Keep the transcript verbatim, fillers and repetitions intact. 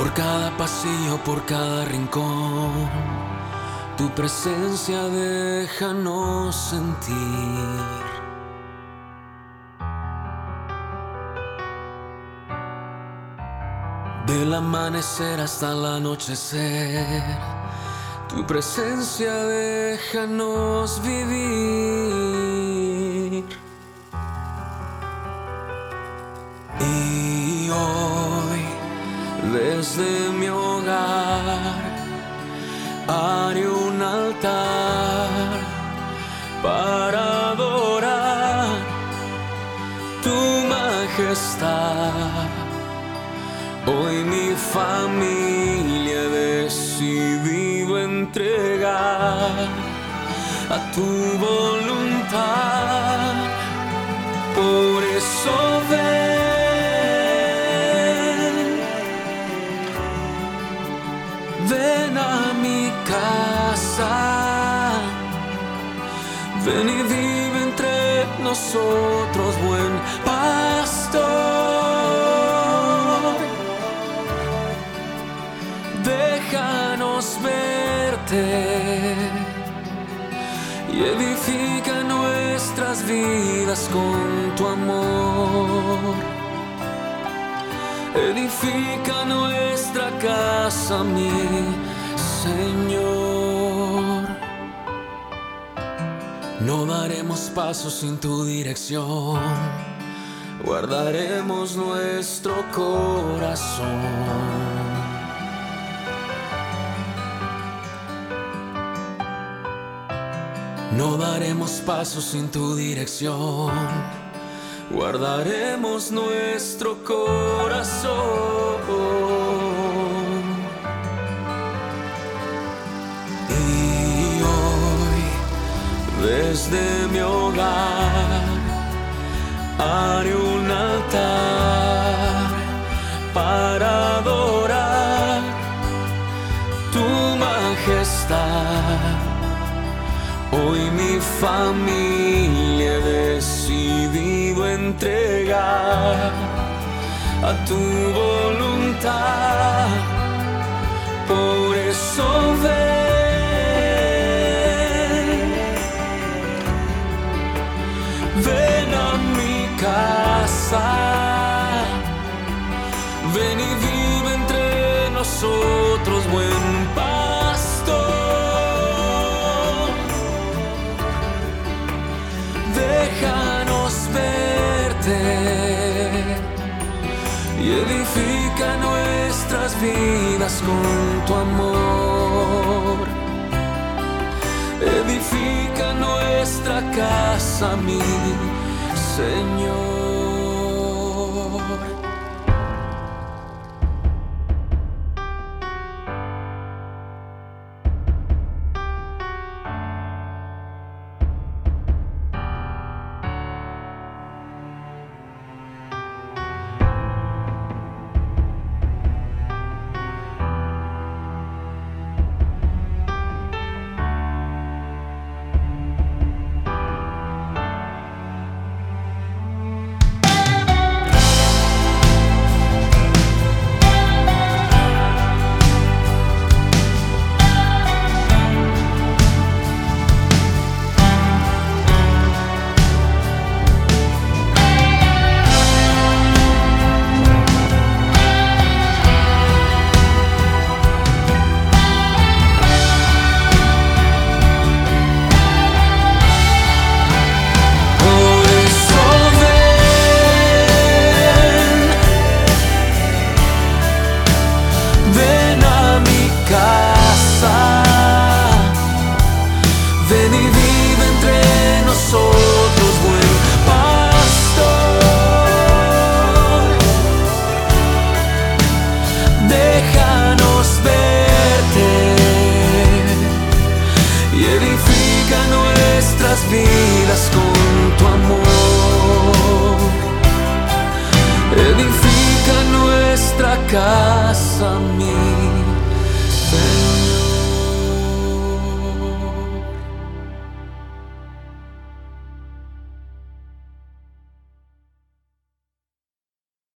Por cada pasillo, por cada rincón, tu presencia déjanos sentir. Del amanecer hasta el anochecer, tu presencia déjanos vivir. Y hoy, desde mi hogar, haré un altar para adorar tu majestad. Hoy mi familia he decidido entregar a tu voluntad. Por eso ven, ven a mi casa, ven y vive entre nosotros, buen pastor. Déjanos verte y edifica nuestras vidas con tu amor. Edifica nuestra casa, mi Señor. No daremos pasos sin tu dirección, guardaremos nuestro corazón. No daremos pasos sin tu dirección, guardaremos nuestro corazón. Y hoy, desde mi hogar, haré un altar para adorar tu majestad. Hoy mi familia he decidido entregar a tu voluntad. Por eso ven, ven a mi casa, ven y vive entre nosotros, buen pastor. Déjanos verte y edifica nuestras vidas con tu amor. Edifica nuestra casa, mi Señor. Vidas con tu amor, edifica nuestra casa, mi